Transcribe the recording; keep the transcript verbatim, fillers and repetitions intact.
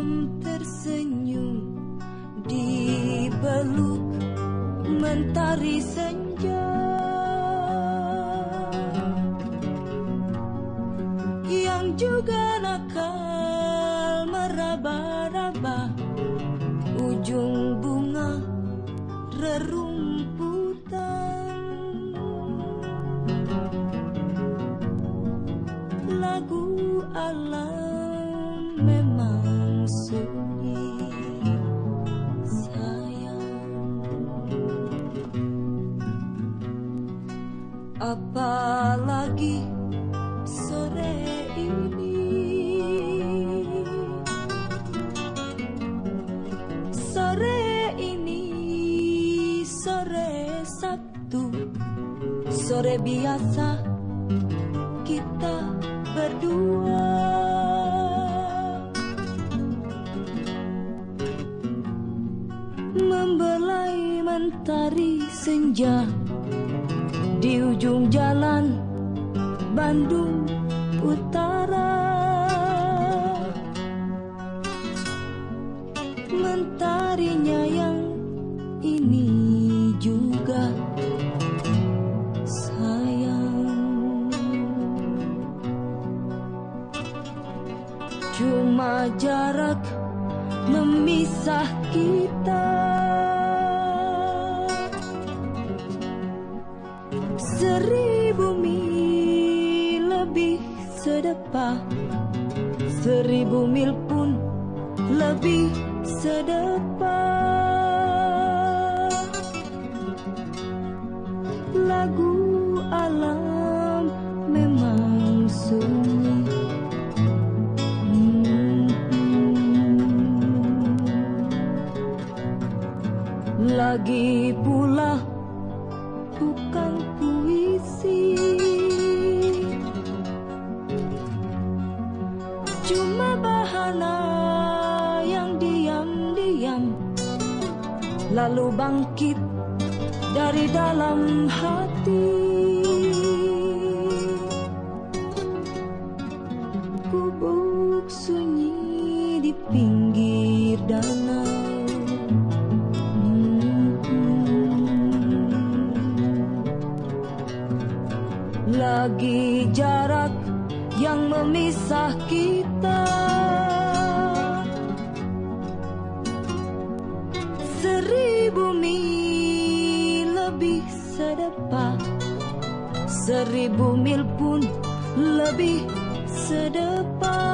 tersenyum di peluk mentari senja, yang juga nakal meraba-raba ujung bunga rerumputan. Lagu alam memang sunyi, sayang. Apalagi sore ini, sore ini, sore Sabtu, sore biasa kita berdua. Membelai mentari senja di ujung jalan Bandung Utara. Mentarinya yang ini juga sayang. Cuma jarak memisah kita, seribu mil lebih sedepah, seribu mil pun lebih sedepah. Lagu alam memang sunyi, lagi pula bukan puisi, cuma bahana yang diam-diam lalu bangkit dari dalam hati. Gubuk sunyi di pinggir danau, lagi jarak yang memisah kita, seribu mil lebih sedepah, seribu mil pun lebih sedepah.